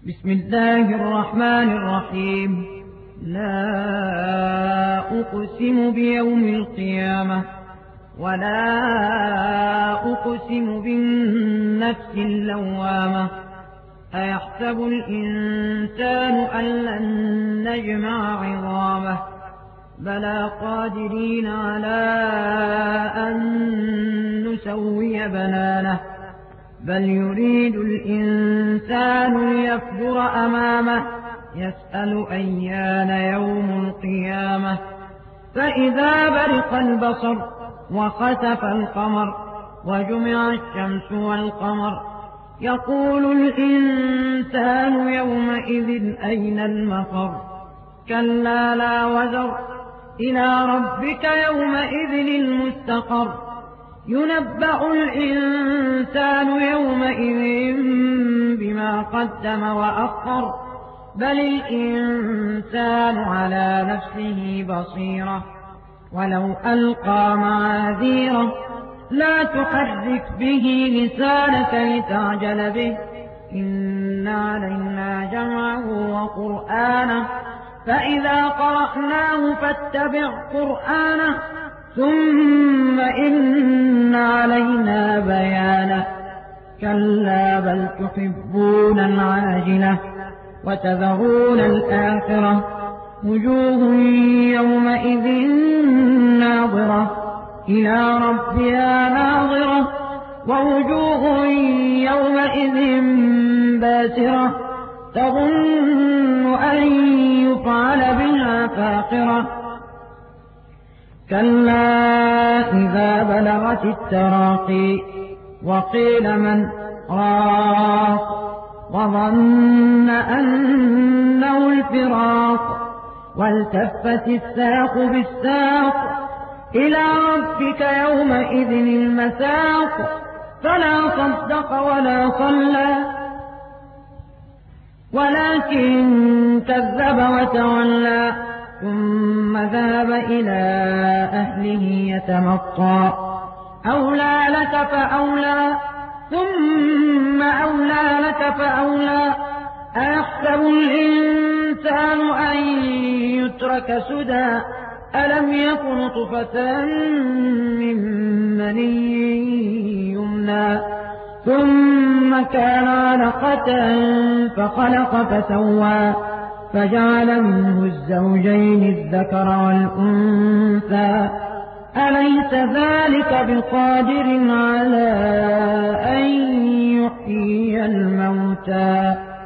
بسم الله الرحمن الرحيم. لا أقسم بيوم القيامة ولا أقسم بالنفس اللوامة. أيحسب الإنسان أن لن نجمع عظامه بلى قادرين على أن نسوي بنانه بل يريد الإنسان ليفجر أمامه يسأل أيان يوم القيامة. فإذا برق البصر وخسف القمر وجمع الشمس والقمر يقول الإنسان يومئذ أين المفر. كلا لا وزر إلى ربك يومئذ المستقر. ينبأ الإنسان يومئذ بما قدم وأخر بل الإنسان على نفسه بصيرة ولو ألقى معاذيره لا تحرك به لسانك لتعجل به إن علينا جمعه وقرآنه فإذا قرأناه فاتبع قرآنه ثم إن علينا بيانه. كلا بل تحبون العاجلة وتذرون الآخرة وجوه يومئذ ناظرة إلى ربها ناظرة ووجوه يومئذ باسرة تظن أن يفعل بها فاقرة. كلا إذا بلغت التراقي وقيل من راق وظن أنه الفراق والتفت الساق بالساق إلى ربك يومئذ المساق. فلا صدق ولا صلى ولكن كذب وتولى ثم ذهب إلى أهله يتمطى. أولى لك فأولى ثم أولى لك فأولى. أيحسب الإنسان أن يترك سدى ألم يكن نطفة من مني يمنى ثم كان علقة فخلق فسوى فجعل منه الزوجين الذكر والأنثى. أليس ذلك بقادر على أن يحيي الموتى